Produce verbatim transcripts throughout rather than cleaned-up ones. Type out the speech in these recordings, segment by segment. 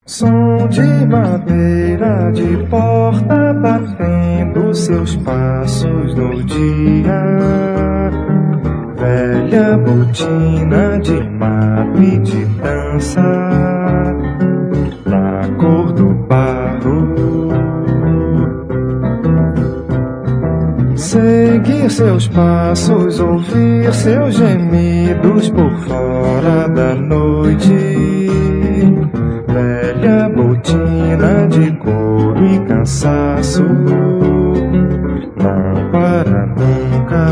Som de madeira de porta batendo seus passos no dia. Velha botina de mato e de dança na cor do barro. Seguir seus passos, ouvir seus gemidos por fora da noite. Velha botina de couro e cansaço não para nunca.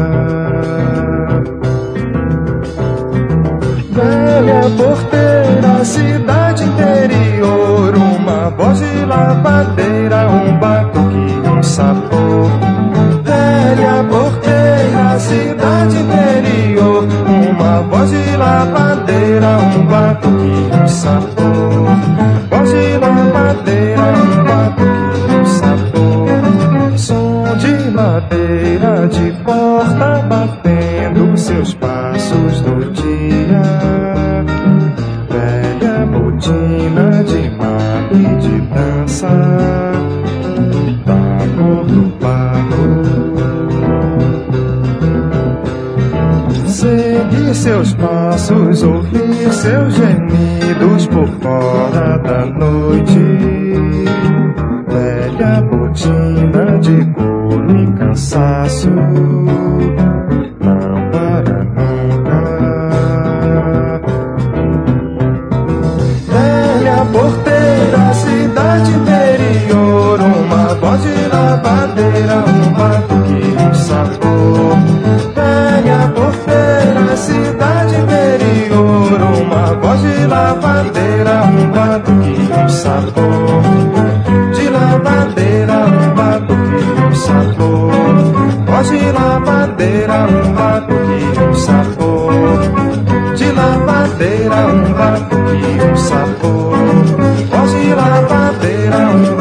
Velha porteira, cidade interior, uma voz de lavadeira, um batuque, um sabor. Velha porteira, cidade interior, uma voz de lavadeira, um batuque, um sabor. Voz de lavadeira, um batuque, um sabor. Som de madeira de porta batendo seus passos no dia. Velha botina de mato e de dança da cor do barro. Seguir seus passos, ouvir seus gemidos por fora da noite. Velha botina de couro e cansaço não para nunca. Velha porteira, cidade interior, uma voz de lavadeira, um batuque, um sabor. Velha porteira, cidade interior, uma voz de lavadeira, um batuque, um sabor. De lavadeira, um batuque, um sabor. Voz de lavadeira, um batuque, um sabor. De lavadeira, um batuque, um sabor. Voz de lavadeira, um